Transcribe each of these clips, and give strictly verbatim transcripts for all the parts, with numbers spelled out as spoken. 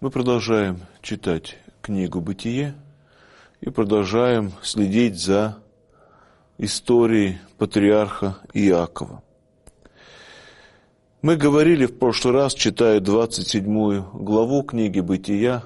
Мы продолжаем читать книгу «Бытие» и продолжаем следить за историей патриарха Иакова. Мы говорили в прошлый раз, читая двадцать седьмую главу книги «Бытия»,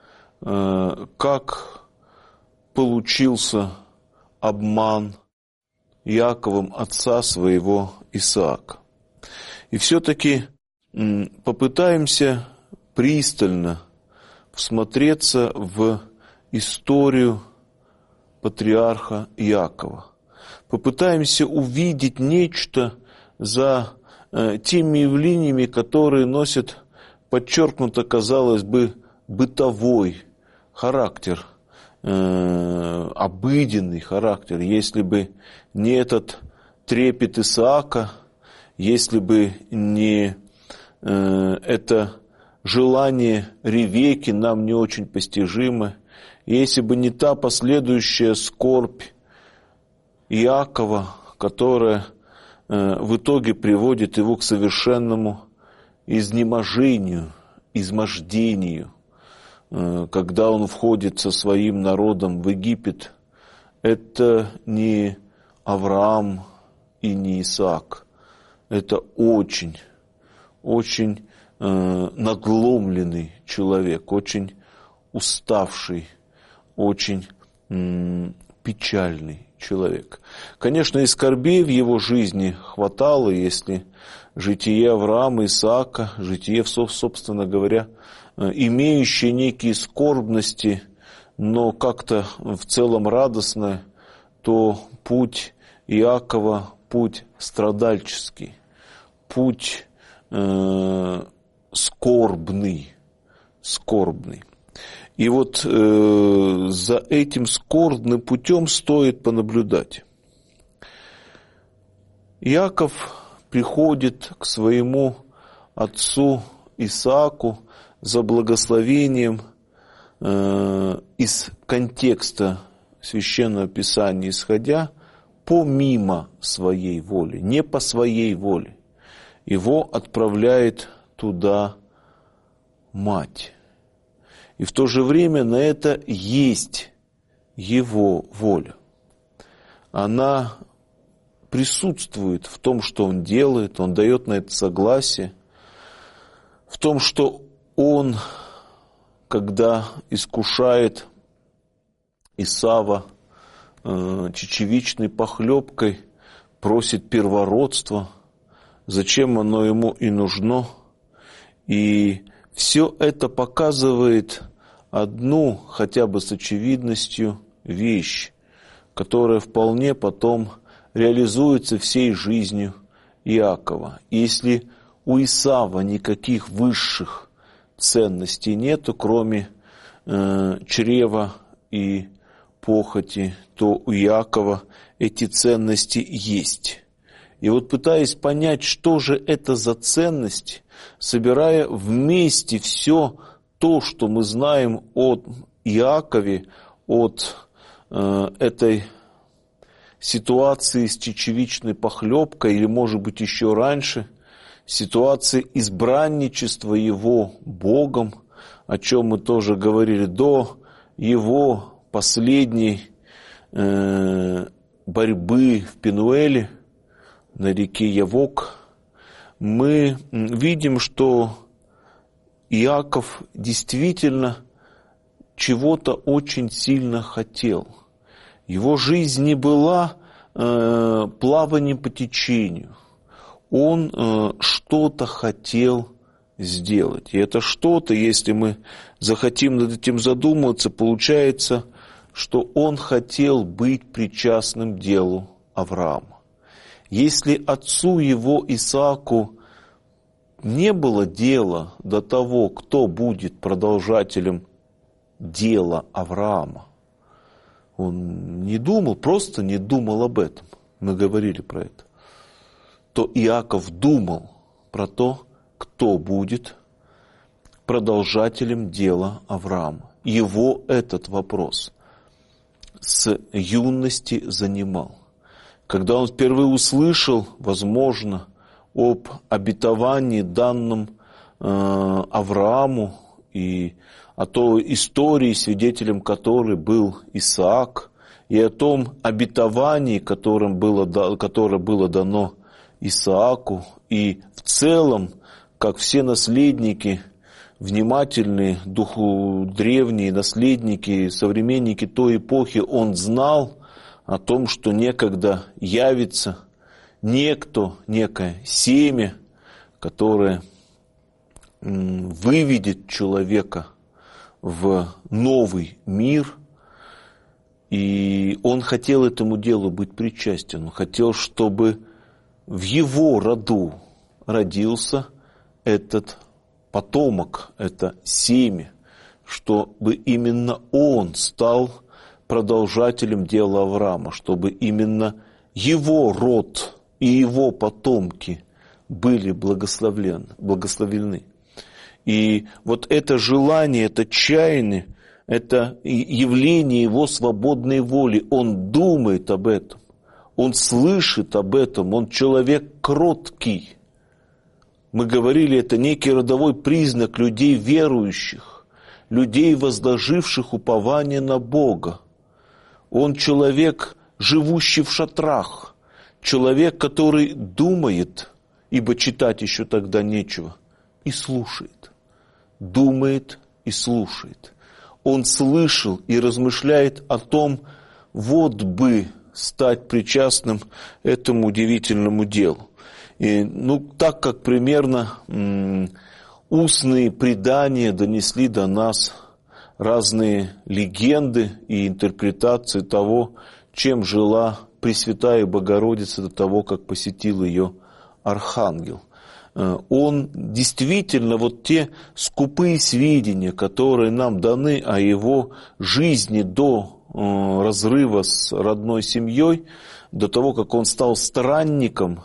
как получился обман Иаковом отца своего Исаака. И все-таки попытаемся пристально всмотреться в историю патриарха Иакова. Попытаемся увидеть нечто за э, теми явлениями, которые носят подчеркнуто, казалось бы, бытовой характер, э, обыденный характер. Если бы не этот трепет Исаака, если бы не э, это желание Ревекки, нам не очень постижимо, если бы не та последующая скорбь Иакова, которая э, в итоге приводит его к совершенному изнеможению, измождению, э, когда он входит со своим народом в Египет, это не Авраам и не Исаак, это очень, очень надломленный человек, очень уставший, очень м, печальный человек. Конечно, и скорбей в его жизни хватало, если житие Авраама, Исаака, житие, собственно говоря, имеющее некие скорбности, но как-то в целом радостное, то путь Иакова, путь страдальческий, путь э, скорбный, скорбный. И вот э, за этим скорбным путем стоит понаблюдать. Иаков приходит к своему отцу Исааку за благословением э, из контекста Священного Писания исходя, помимо своей воли, не по своей воле. Его отправляет туда мать. И в то же время на это есть его воля. Она присутствует в том, что он делает, он дает на это согласие, в том, что он, когда искушает Исава э, чечевичной похлебкой, просит первородства, зачем оно ему и нужно. И все это показывает одну, хотя бы с очевидностью, вещь, которая вполне потом реализуется всей жизнью Иакова. И если у Исава никаких высших ценностей нету, кроме э, чрева и похоти, то у Иакова эти ценности есть. И вот пытаясь понять, что же это за ценность, собирая вместе все то, что мы знаем от Иакове, от э, этой ситуации с чечевичной похлебкой, или, может быть, еще раньше, ситуации избранничества его Богом, о чем мы тоже говорили, до его последней э, борьбы в Пенуэле, на реке Явок, мы видим, что Иаков действительно чего-то очень сильно хотел. Его жизнь не была э, плаванием по течению. Он э, что-то хотел сделать. И это что-то, если мы захотим над этим задуматься, получается, что он хотел быть причастным делу Авраама. Если отцу его Исааку не было дела до того, кто будет продолжателем дела Авраама, он не думал, просто не думал об этом, мы говорили про это, то Иаков думал про то, кто будет продолжателем дела Авраама. Его этот вопрос с юности занимал. Когда он впервые услышал, возможно, об обетовании данном э, Аврааму и о той истории, свидетелем которой был Исаак, и о том обетовании, которым было, которое было дано Исааку, и в целом, как все наследники, внимательные, духу древние наследники, современники той эпохи, он знал о том, что некогда явится некто, некое семя, которое выведет человека в новый мир. И он хотел этому делу быть причастен. Он хотел, чтобы в его роду родился этот потомок, это семя, чтобы именно он стал продолжателем дела Авраама, чтобы именно его род и его потомки были благословлены, благословлены. И вот это желание, это чаяние, это явление его свободной воли. Он думает об этом, он слышит об этом, он человек кроткий. Мы говорили, это некий родовой признак людей верующих, людей, возложивших упование на Бога. Он человек, живущий в шатрах, человек, который думает, ибо читать еще тогда нечего, и слушает. Думает и слушает. Он слышал и размышляет о том, вот бы стать причастным этому удивительному делу. И, ну, так как примерно м, устные предания донесли до нас разные легенды и интерпретации того, чем жила Пресвятая Богородица до того, как посетил ее архангел. Он действительно, вот те скупые сведения, которые нам даны о его жизни до разрыва с родной семьей, до того, как он стал странником,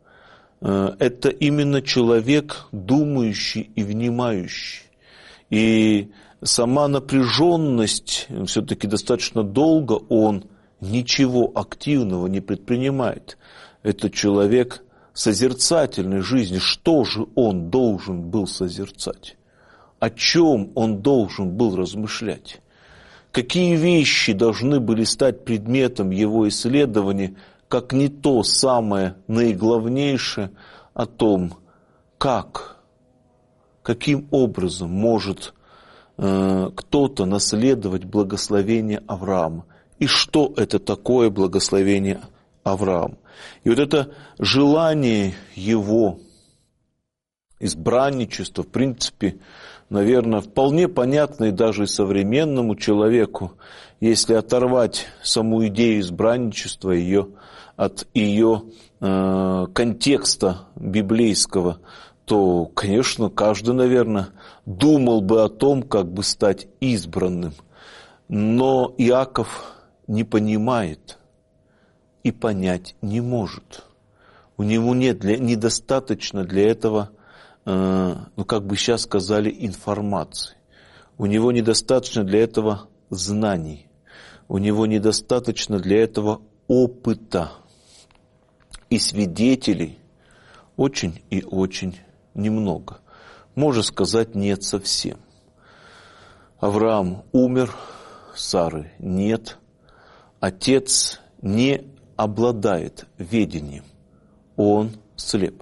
это именно человек думающий и внимающий. И сама напряженность, все-таки достаточно долго он ничего активного не предпринимает. Это человек созерцательной жизни. Что же он должен был созерцать? О чем он должен был размышлять? Какие вещи должны были стать предметом его исследования, как не то самое наиглавнейшее о том, как, каким образом может э, кто-то наследовать благословение Авраама, и что это такое благословение Авраама. И вот это желание его избранничества, в принципе, наверное, вполне понятно и даже и современному человеку, если оторвать саму идею избранничества ее от ее э, контекста библейского, то, конечно, каждый, наверное, думал бы о том, как бы стать избранным. Но Иаков не понимает и понять не может. У него нет для, недостаточно для этого, э, ну как бы сейчас сказали, информации. У него недостаточно для этого знаний. У него недостаточно для этого опыта. И свидетелей очень и очень немного. Можно сказать, нет совсем. Авраам умер, Сары нет. Отец не обладает ведением. Он слеп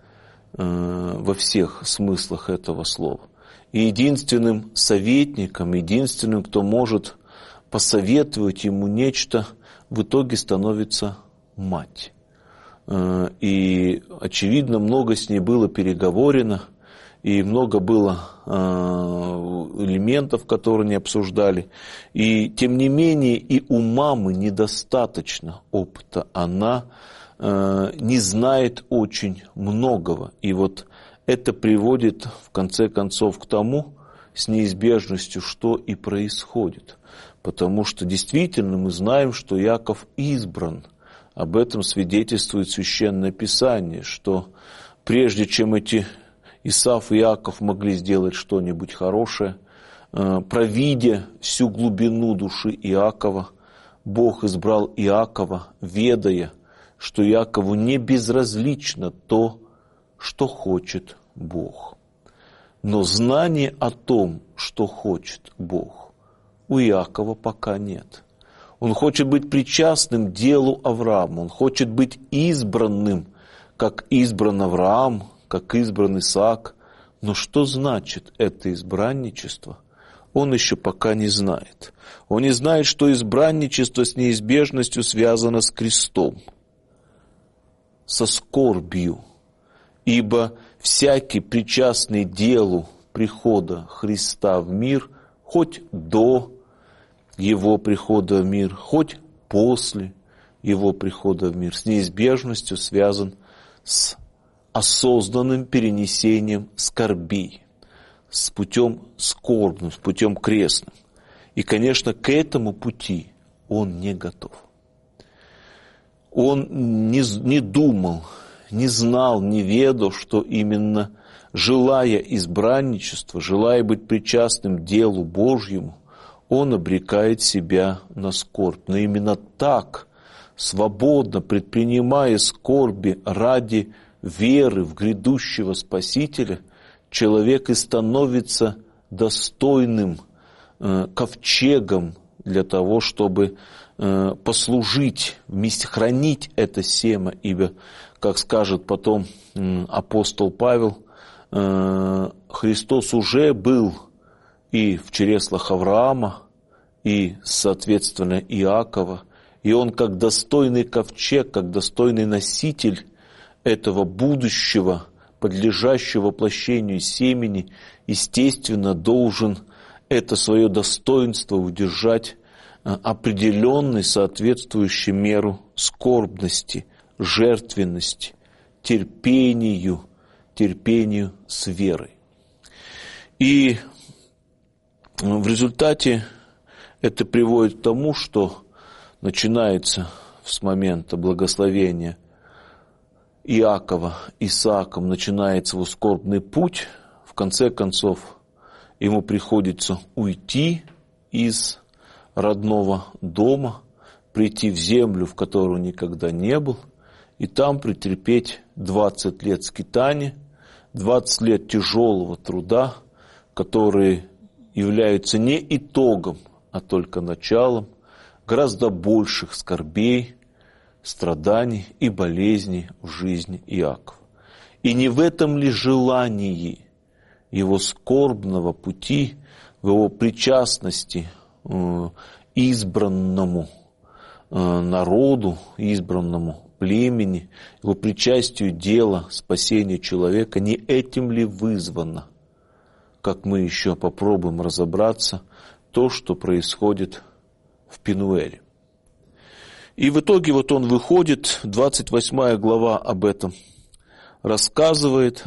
э, во всех смыслах этого слова. И единственным советником, единственным, кто может посоветовать ему нечто, в итоге становится мать. Э, и, очевидно, много с ней было переговорено, и много было э, элементов, которые не обсуждали. И тем не менее и у мамы недостаточно опыта. Она э, не знает очень многого. И вот это приводит в конце концов к тому, с неизбежностью, что и происходит. Потому что действительно мы знаем, что Иаков избран. Об этом свидетельствует Священное Писание, что прежде чем эти Исав и Иаков могли сделать что-нибудь хорошее, провидя всю глубину души Иакова, Бог избрал Иакова, ведая, что Иакову не безразлично то, что хочет Бог. Но знание о том, что хочет Бог, у Иакова пока нет. Он хочет быть причастным к делу Авраама, он хочет быть избранным, как избран Авраам, как избран Исаак. Но что значит это избранничество, он еще пока не знает. Он не знает, что избранничество с неизбежностью связано с крестом, со скорбью. Ибо всякий причастный делу прихода Христа в мир, хоть до Его прихода в мир, хоть после Его прихода в мир, с неизбежностью связан с осознанным перенесением скорбей, с путем скорбным, с путем крестным. И, конечно, к этому пути он не готов. Он не, не думал, не знал, не ведал, что именно желая избранничества, желая быть причастным делу Божьему, он обрекает себя на скорбь. Но именно так, свободно предпринимая скорби ради веры в грядущего Спасителя, человек и становится достойным э, ковчегом для того, чтобы э, послужить, вместе хранить это семя, ибо, как скажет потом э, апостол Павел, э, Христос уже был и в чреслах Авраама, и, соответственно, Иакова, и он как достойный ковчег, как достойный носитель этого будущего, подлежащего воплощению семени, естественно, должен это свое достоинство удержать определенной, соответствующей меру скорбности, жертвенности, терпению, терпению с верой. И в результате это приводит к тому, что начинается с момента благословения Иакова Исааком, начинается его скорбный путь. В конце концов, ему приходится уйти из родного дома, прийти в землю, в которой он никогда не был, и там претерпеть двадцать лет скитания, двадцать лет тяжелого труда, которые являются не итогом, а только началом гораздо больших скорбей, страданий и болезней в жизни Иакова. И не в этом ли желании его скорбного пути, в его причастности э, избранному э, народу, избранному племени, его причастию дела спасения человека, не этим ли вызвано, как мы еще попробуем разобраться, то, что происходит в Пенуэле. И в итоге вот он выходит, двадцать восьмая глава об этом рассказывает.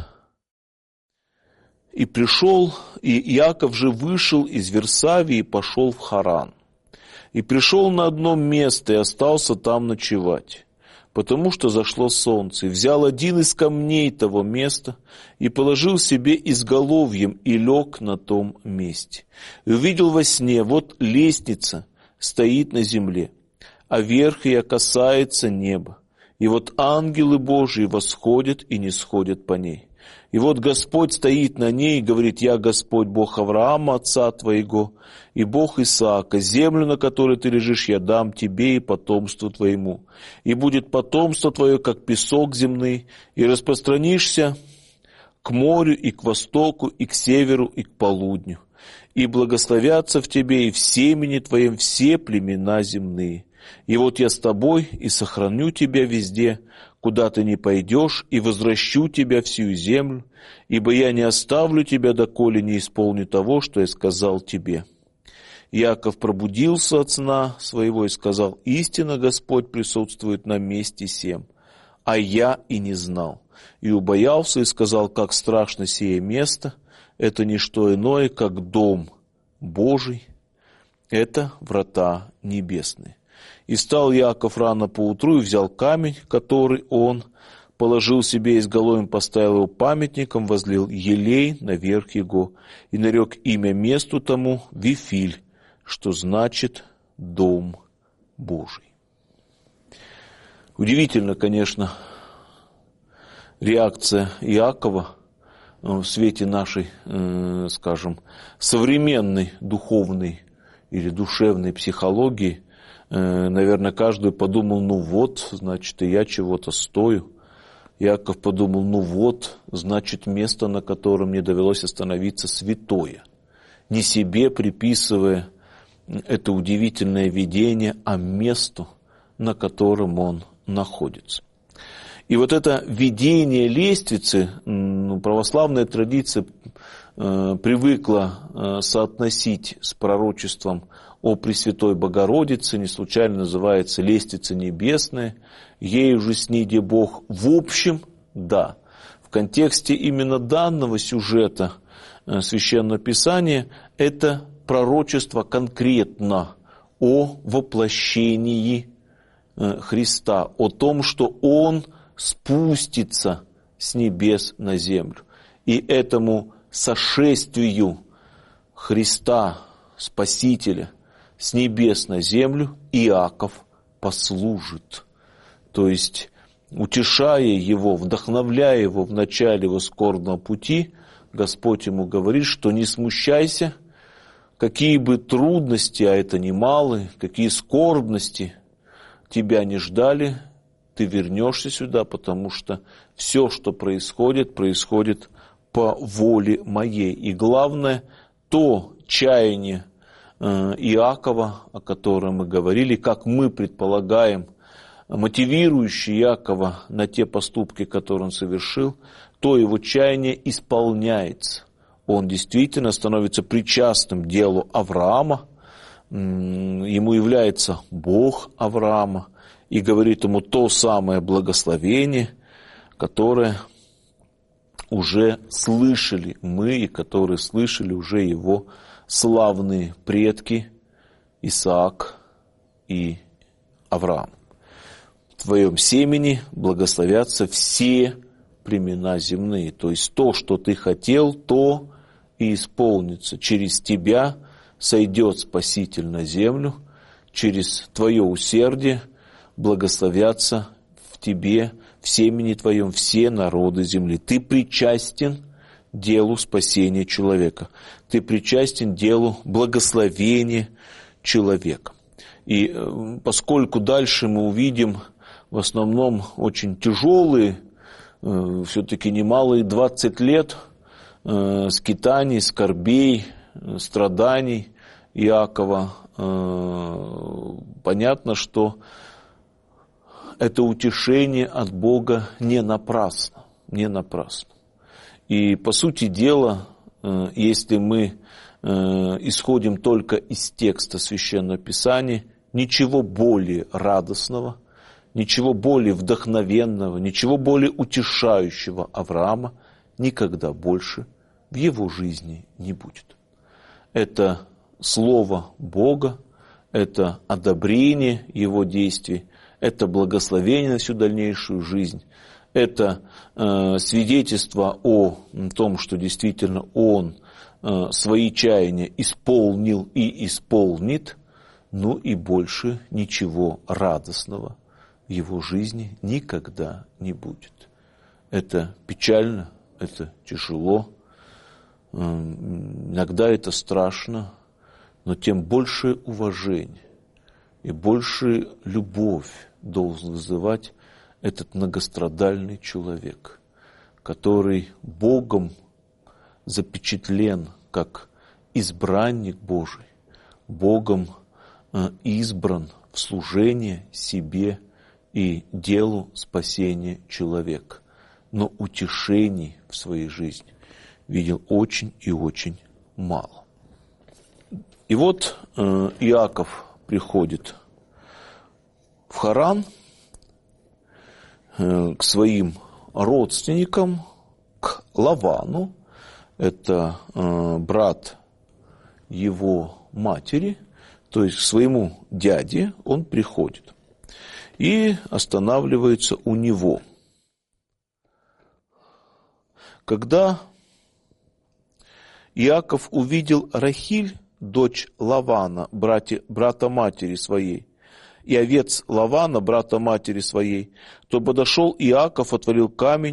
«И пришел, и Иаков же вышел из Версавии и пошел в Харан. И пришел на одно место и остался там ночевать, потому что зашло солнце, и взял один из камней того места и положил себе изголовьем и лег на том месте. И увидел во сне, вот лестница стоит на земле, а верх ее касается неба. И вот ангелы Божии восходят и не сходят по ней. И вот Господь стоит на ней и говорит: «Я Господь, Бог Авраама, отца твоего, и Бог Исаака. Землю, на которой ты лежишь, я дам тебе и потомству твоему. И будет потомство твое, как песок земный, и распространишься к морю и к востоку, и к северу, и к полудню. И благословятся в тебе и в семени твоем все племена земные. И вот я с тобой и сохраню тебя везде, куда ты не пойдешь, и возвращу тебя в сию землю, ибо я не оставлю тебя, доколе не исполню того, что я сказал тебе». Иаков пробудился от сна своего и сказал: «Истинно Господь присутствует на месте сем, а я и не знал». И убоялся и сказал: «Как страшно сие место, это не что иное, как дом Божий, это врата небесные». И встал Иаков рано поутру и взял камень, который он положил себе изголовьем, поставил его памятником, возлил елей наверх его и нарек имя месту тому Вифиль, что значит «дом Божий». Удивительно, конечно, реакция Иакова в свете нашей, скажем, современной духовной или душевной психологии, наверное, каждый подумал, ну вот, значит, и я чего-то стою. Иаков подумал, ну вот, значит, место, на котором мне довелось остановиться, святое. Не себе приписывая это удивительное видение, а месту, на котором он находится. И вот это видение лестницы, ну, православная традиция э, привыкла э, соотносить с пророчеством о Пресвятой Богородице, не случайно называется лестница небесная, ею же сниде Бог. В общем, да, в контексте именно данного сюжета э, Священного Писания это пророчество конкретно о воплощении э, Христа, о том, что Он спустится с небес на землю. И этому сошествию Христа, Спасителя, с небес на землю Иаков послужит. То есть, утешая его, вдохновляя его в начале его скорбного пути, Господь ему говорит, что не смущайся, какие бы трудности, а это немалые, какие скорбности тебя не ждали, ты вернешься сюда, потому что все, что происходит, происходит по воле моей. И главное, то чаяние Иакова, о котором мы говорили, как мы предполагаем, мотивирующее Иакова на те поступки, которые он совершил, то его чаяние исполняется. Он действительно становится причастным к делу Авраама, ему является Бог Авраама, и говорит ему то самое благословение, которое уже слышали мы, и которое слышали уже его славные предки Исаак и Авраам. В твоем семени благословятся все племена земные. То есть то, что ты хотел, то и исполнится. Через тебя сойдет Спаситель на землю, через твое усердие благословятся в тебе, в семени твоем, все народы земли. Ты причастен делу спасения человека. Ты причастен делу благословения человека. И поскольку дальше мы увидим в основном очень тяжелые, все-таки немалые двадцать лет скитаний, скорбей, страданий Иакова, понятно, что это утешение от Бога не напрасно, не напрасно. И по сути дела, если мы исходим только из текста Священного Писания, ничего более радостного, ничего более вдохновенного, ничего более утешающего Авраама никогда больше в его жизни не будет. Это слово Бога, это одобрение его действий, это благословение на всю дальнейшую жизнь, это э, свидетельство о том, что действительно он э, свои чаяния исполнил и исполнит, ну и больше ничего радостного в его жизни никогда не будет. Это печально, это тяжело, э, иногда это страшно, но тем больше уважение и больше любовь должен вызывать этот многострадальный человек, который Богом запечатлен как избранник Божий, Богом избран в служение себе и делу спасения человека, но утешений в своей жизни видел очень и очень мало. И вот Иаков приходит в Харан к своим родственникам, к Лавану, это брат его матери, то есть к своему дяде он приходит и останавливается у него. Когда Иаков увидел Рахиль, дочь Лавана, братья, брата матери своей, и овец Лавана, брата матери своей, то подошел Иаков, отворил камень,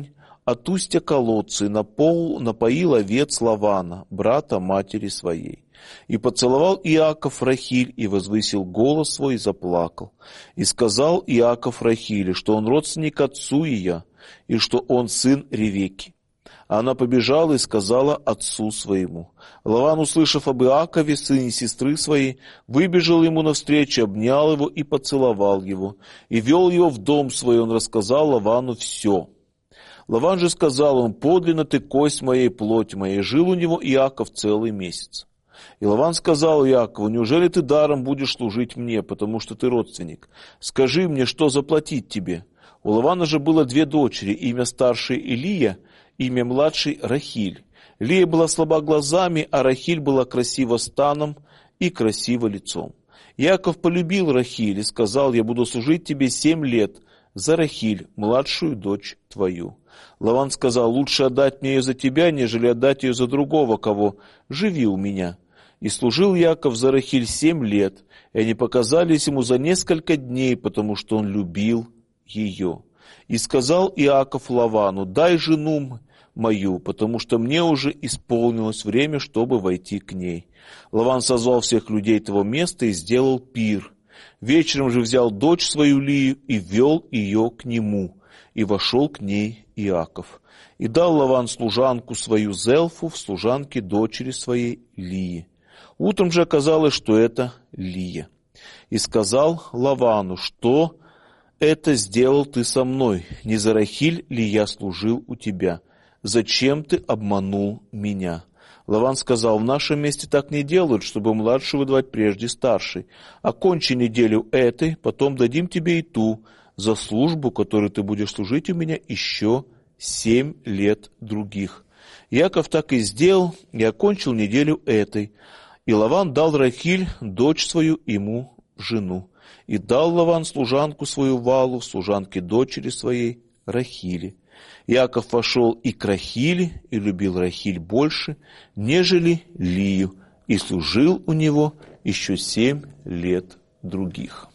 от устья колодца и напол, напоил овец Лавана, брата матери своей. И поцеловал Иаков Рахиль, и возвысил голос свой, и заплакал. И сказал Иаков Рахиле, что он родственник отцу ее, и что он сын Ревекки. А она побежала и сказала отцу своему. Лаван, услышав об Иакове, сыне сестры своей, выбежал ему навстречу, обнял его и поцеловал его, и вел его в дом свой. Он рассказал Лавану все. Лаван же сказал: он подлинно ты кость моей, плоть моей. Жил у него Иаков целый месяц. И Лаван сказал Иакову: неужели ты даром будешь служить мне, потому что ты родственник? Скажи мне, что заплатить тебе? У Лавана же было две дочери, имя старшей Илия, имя младшей Рахиль. Лия была слаба глазами, а Рахиль была красива станом и красива лицом. Иаков полюбил Рахиль и сказал: я буду служить тебе семь лет за Рахиль, младшую дочь твою. Лаван сказал: лучше отдать мне ее за тебя, нежели отдать ее за другого, кого живи у меня. И служил Иаков за Рахиль семь лет, и они показались ему за несколько дней, потому что он любил ее. И сказал Иаков Лавану: дай жену мою, потому что мне уже исполнилось время, чтобы войти к ней. Лаван созвал всех людей того места и сделал пир. Вечером же взял дочь свою Лию и вел ее к нему, и вошел к ней Иаков. И дал Лаван служанку свою Зелфу в служанке дочери своей Лии. Утром же оказалось, что это Лия. И сказал Лавану: что это сделал ты со мной? Не за Рахиль ли я служил у тебя? Зачем ты обманул меня? Лаван сказал: в нашем месте так не делают, чтобы младший выдавать прежде старшей. Окончи неделю этой, потом дадим тебе и ту, за службу, которую ты будешь служить у меня еще семь лет других. Иаков так и сделал, и окончил неделю этой. И Лаван дал Рахиль, дочь свою, ему жену. И дал Лаван служанку свою Валу, служанке дочери своей Рахили. Иаков вошел и к Рахили, и любил Рахиль больше, нежели Лию, и служил у него еще семь лет других.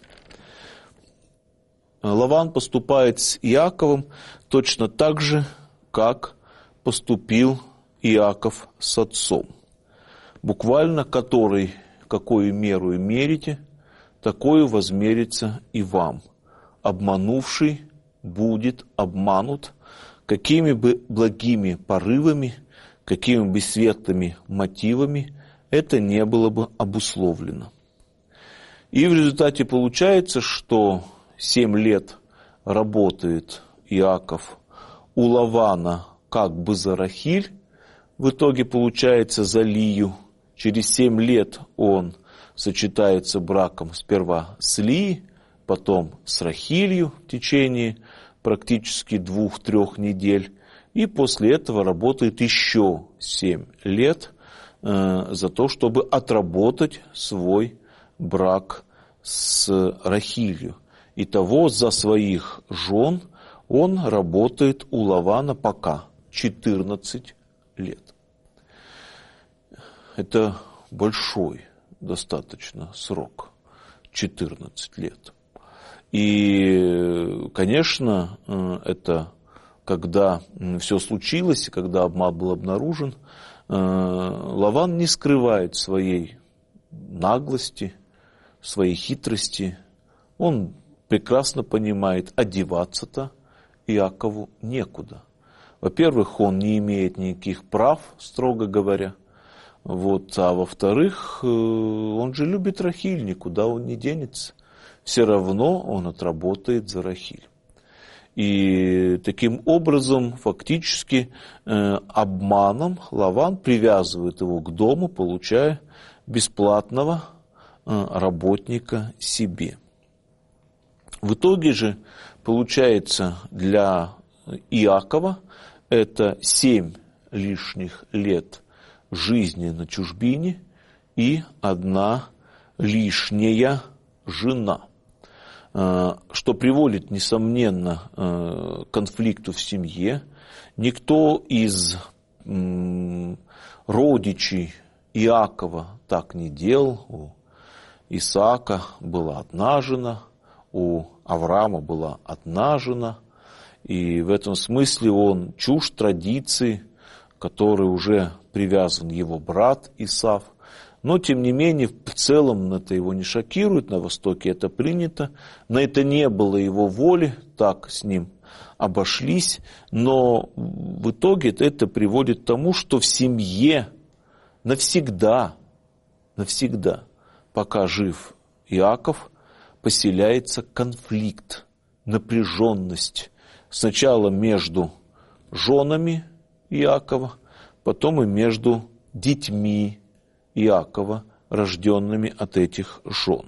Лаван поступает с Иаковом точно так же, как поступил Иаков с отцом. Буквально который, какую меру мерите, такую возмерится и вам. Обманувший будет обманут, какими бы благими порывами, какими бы светлыми мотивами это не было бы обусловлено. И в результате получается, что семь лет работает Иаков у Лавана как бы за Рахиль, в итоге получается за Лию. Через семь лет он сочетается браком сперва с Лией, потом с Рахилью в течение практически двух-трех недель, и после этого работает еще семь лет э, за то, чтобы отработать свой брак с Рахилью. Итого за своих жен он работает у Лавана пока четырнадцать лет. Это большой достаточно срок, четырнадцать лет. И, конечно, это когда все случилось, когда обман был обнаружен, Лаван не скрывает своей наглости, своей хитрости. Он прекрасно понимает, одеваться-то Иакову некуда. Во-первых, он не имеет никаких прав, строго говоря. Вот, а во-вторых, он же любит Рахиль, никуда он не денется. Все равно он отработает за Рахиль. И таким образом, фактически, обманом Лаван привязывает его к дому, получая бесплатного работника себе. В итоге же получается для Иакова это семь лишних лет жизни на чужбине и одна лишняя жена, что приводит, несомненно, к конфликту в семье. Никто из родичей Иакова так не делал. У Исаака была одна жена, у Авраама была одна жена, И в этом смысле он чужд традиции, к которой уже привязан его брат Исав. Но, тем не менее, в целом это его не шокирует, на Востоке это принято, на это не было его воли, так с ним обошлись, но в итоге это приводит к тому, что в семье навсегда, навсегда, пока жив Иаков, поселяется конфликт, напряженность, сначала между женами Иакова, потом и между детьми Иакова, рожденными от этих жен.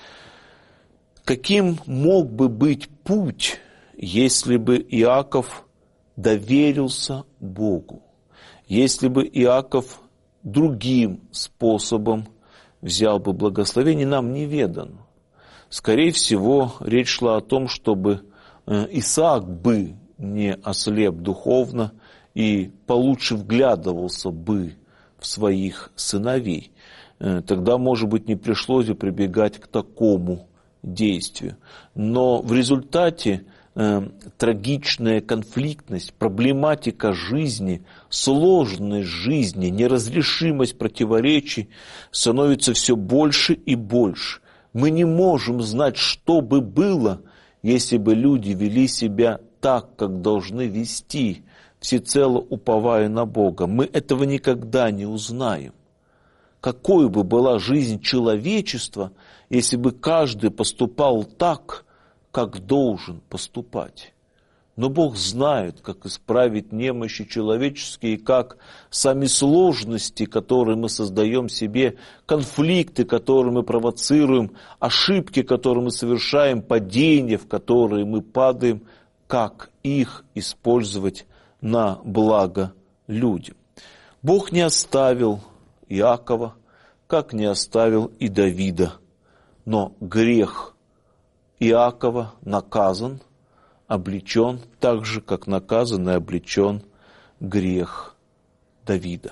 Каким мог бы быть путь, если бы Иаков доверился Богу, если бы Иаков другим способом взял бы благословение, нам неведано. Скорее всего, речь шла о том, чтобы Исаак бы не ослеп духовно и получше вглядывался бы в своих сыновей. Тогда, может быть, не пришлось бы прибегать к такому действию. Но в результате э, трагичная конфликтность, проблематика жизни, сложность жизни, неразрешимость противоречий становится все больше и больше. Мы не можем знать, что бы было, если бы люди вели себя так, как должны вести, всецело уповая на Бога. Мы этого никогда не узнаем. Какой бы была жизнь человечества, если бы каждый поступал так, как должен поступать. Но Бог знает, как исправить немощи человеческие, как сами сложности, которые мы создаем себе, конфликты, которые мы провоцируем, ошибки, которые мы совершаем, падения, в которые мы падаем, как их использовать на благо людям. Бог не оставил Иакова, как не оставил и Давида. Но грех Иакова наказан, облечен, так же, как наказан и облечен грех Давида.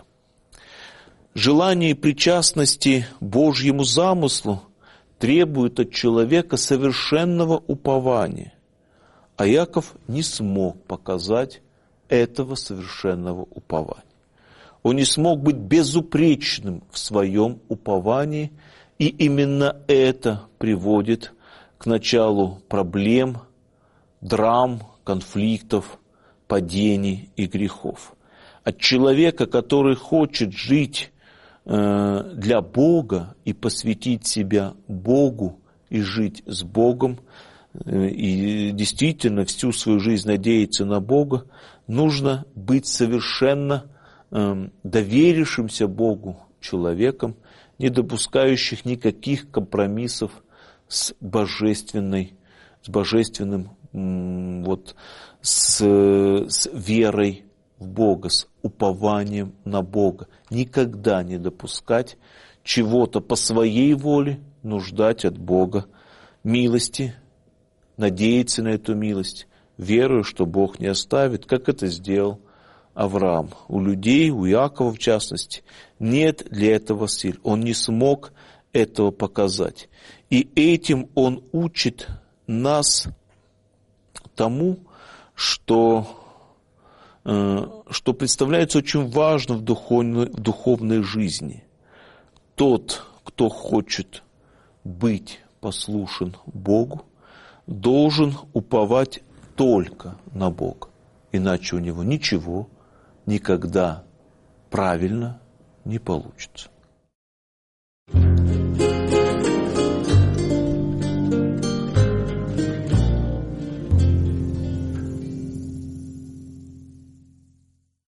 Желание причастности Божьему замыслу требует от человека совершенного упования, а Иаков не смог показать этого совершенного упования. Он не смог быть безупречным в своем уповании, и именно это приводит к началу проблем, драм, конфликтов, падений и грехов. От человека, который хочет жить э, для Бога и посвятить себя Богу и жить с Богом, э, и действительно всю свою жизнь надеяться на Бога, нужно быть совершенно э, доверившимся Богу человеком, не допускающих никаких компромиссов с божественной, с божественным, вот, с, с верой в Бога, с упованием на Бога. Никогда не допускать чего-то по своей воле, нуждать от Бога милости, надеяться на эту милость, веруя, что Бог не оставит, как это сделал Авраам. У людей, у Иакова в частности, нет для этого сил. Он не смог этого показать. И этим он учит нас тому, что, э, что представляется очень важно в духовной, в духовной жизни. Тот, кто хочет быть послушен Богу, должен уповать только на Бога. Иначе у него ничего никогда правильно не получится.